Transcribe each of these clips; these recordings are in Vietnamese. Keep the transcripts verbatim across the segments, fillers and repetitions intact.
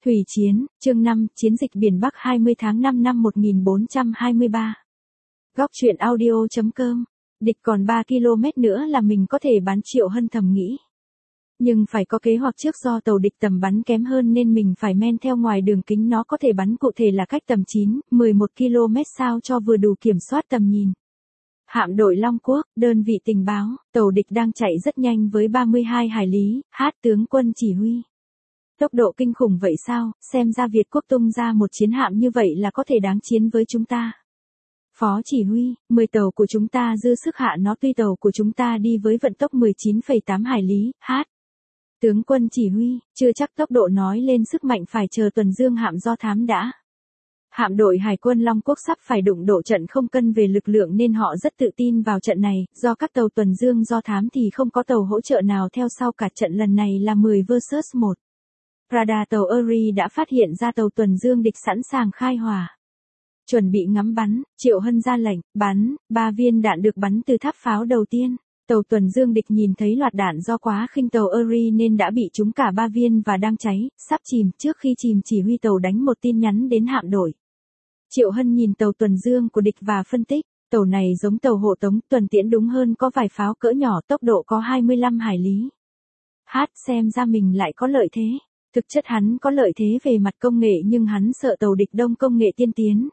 Thủy chiến, chương năm, chiến dịch biển Bắc hai mươi tháng năm năm một nghìn bốn trăm hai mươi ba. Góc truyện audio.com. Địch còn ba ki lô mét nữa là mình có thể bắn, Triệu Hân thầm nghĩ. Nhưng phải có kế hoạch trước, do tàu địch tầm bắn kém hơn nên mình phải men theo ngoài đường kính nó có thể bắn, cụ thể là cách tầm chín, mười một ki lô mét sao cho vừa đủ kiểm soát tầm nhìn. Hạm đội Long Quốc, đơn vị tình báo, tàu địch đang chạy rất nhanh với ba mươi hai hải lý, hát tướng quân chỉ huy. Tốc độ kinh khủng vậy sao, xem ra Việt Quốc tung ra một chiến hạm như vậy là có thể đáng chiến với chúng ta. Phó chỉ huy, mười tàu của chúng ta dư sức hạ nó, tuy tàu của chúng ta đi với vận tốc mười chín phẩy tám hải lý, hát. Tướng quân chỉ huy, chưa chắc tốc độ nói lên sức mạnh, phải chờ tuần dương hạm do thám đã. Hạm đội Hải quân Long Quốc sắp phải đụng độ trận không cân về lực lượng nên họ rất tự tin vào trận này, do các tàu tuần dương do thám thì không có tàu hỗ trợ nào theo sau cả. Trận lần này là mười versus một. Radar tàu Erie đã phát hiện ra tàu tuần dương địch sẵn sàng khai hỏa. Chuẩn bị ngắm bắn, Triệu Hân ra lệnh, bắn, ba viên đạn được bắn từ tháp pháo đầu tiên. Tàu tuần dương địch nhìn thấy loạt đạn do quá khinh tàu Erie nên đã bị trúng cả ba viên và đang cháy, sắp chìm. Trước khi chìm, chỉ huy tàu đánh một tin nhắn đến hạm đội. Triệu Hân nhìn tàu tuần dương của địch và phân tích, tàu này giống tàu hộ tống, tuần tiễn đúng hơn, có vài pháo cỡ nhỏ, tốc độ có hai mươi lăm hải lý. Hát, xem ra mình lại có lợi thế. Thực chất hắn có lợi thế về mặt công nghệ nhưng hắn sợ tàu địch đông công nghệ tiên tiến.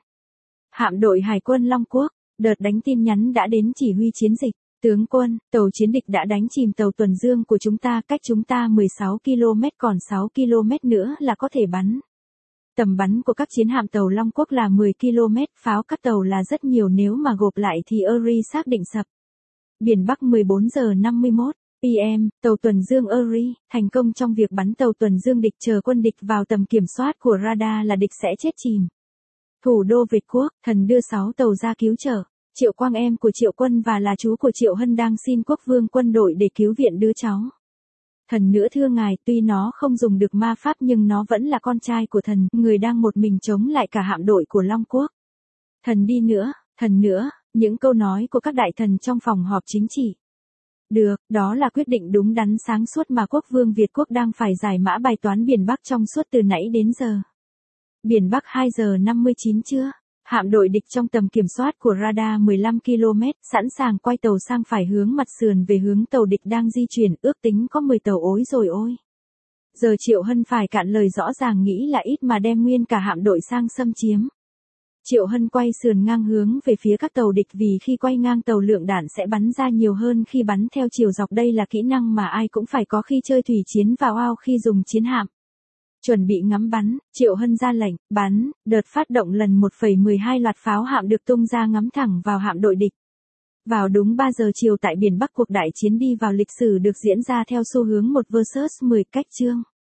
Hạm đội Hải quân Long Quốc, đợt đánh tin nhắn đã đến chỉ huy chiến dịch. Tướng quân, tàu chiến địch đã đánh chìm tàu tuần dương của chúng ta, cách chúng ta mười sáu ki lô mét, còn sáu ki lô mét nữa là có thể bắn. Tầm bắn của các chiến hạm tàu Long Quốc là mười ki lô mét, pháo các tàu là rất nhiều, nếu mà gộp lại thì Erie xác định sập. Biển Bắc mười bốn giờ năm mươi mốt pê em, tàu tuần dương Erie, thành công trong việc bắn tàu tuần dương địch, chờ quân địch vào tầm kiểm soát của radar là địch sẽ chết chìm. Thủ đô Việt Quốc, thần đưa sáu tàu ra cứu trợ. Triệu Quang, em của Triệu Quân và là chú của Triệu Hân, đang xin quốc vương quân đội để cứu viện đứa cháu. Thần nữa thưa ngài, tuy nó không dùng được ma pháp nhưng nó vẫn là con trai của thần, người đang một mình chống lại cả hạm đội của Long Quốc. Thần đi nữa, thần nữa, những câu nói của các đại thần trong phòng họp chính trị. Được, đó là quyết định đúng đắn sáng suốt mà quốc vương Việt Quốc đang phải giải mã bài toán biển Bắc trong suốt từ nãy đến giờ. Biển Bắc hai giờ năm mươi chín chưa? Hạm đội địch trong tầm kiểm soát của radar mười lăm ki lô mét, sẵn sàng quay tàu sang phải hướng mặt sườn về hướng tàu địch đang di chuyển, ước tính có mười tàu. Ối rồi ôi. Giờ Triệu Hân phải cạn lời, rõ ràng nghĩ là ít mà đem nguyên cả hạm đội sang xâm chiếm. Triệu Hân quay sườn ngang hướng về phía các tàu địch, vì khi quay ngang tàu lượng đạn sẽ bắn ra nhiều hơn khi bắn theo chiều dọc, đây là kỹ năng mà ai cũng phải có khi chơi thủy chiến vào ao khi dùng chiến hạm. Chuẩn bị ngắm bắn, Triệu Hân ra lệnh, bắn, đợt phát động lần một phẩy mười hai loạt pháo hạm được tung ra ngắm thẳng vào hạm đội địch. Vào đúng ba giờ chiều tại biển Bắc, cuộc đại chiến đi vào lịch sử được diễn ra theo xu hướng một versus mười cách chương.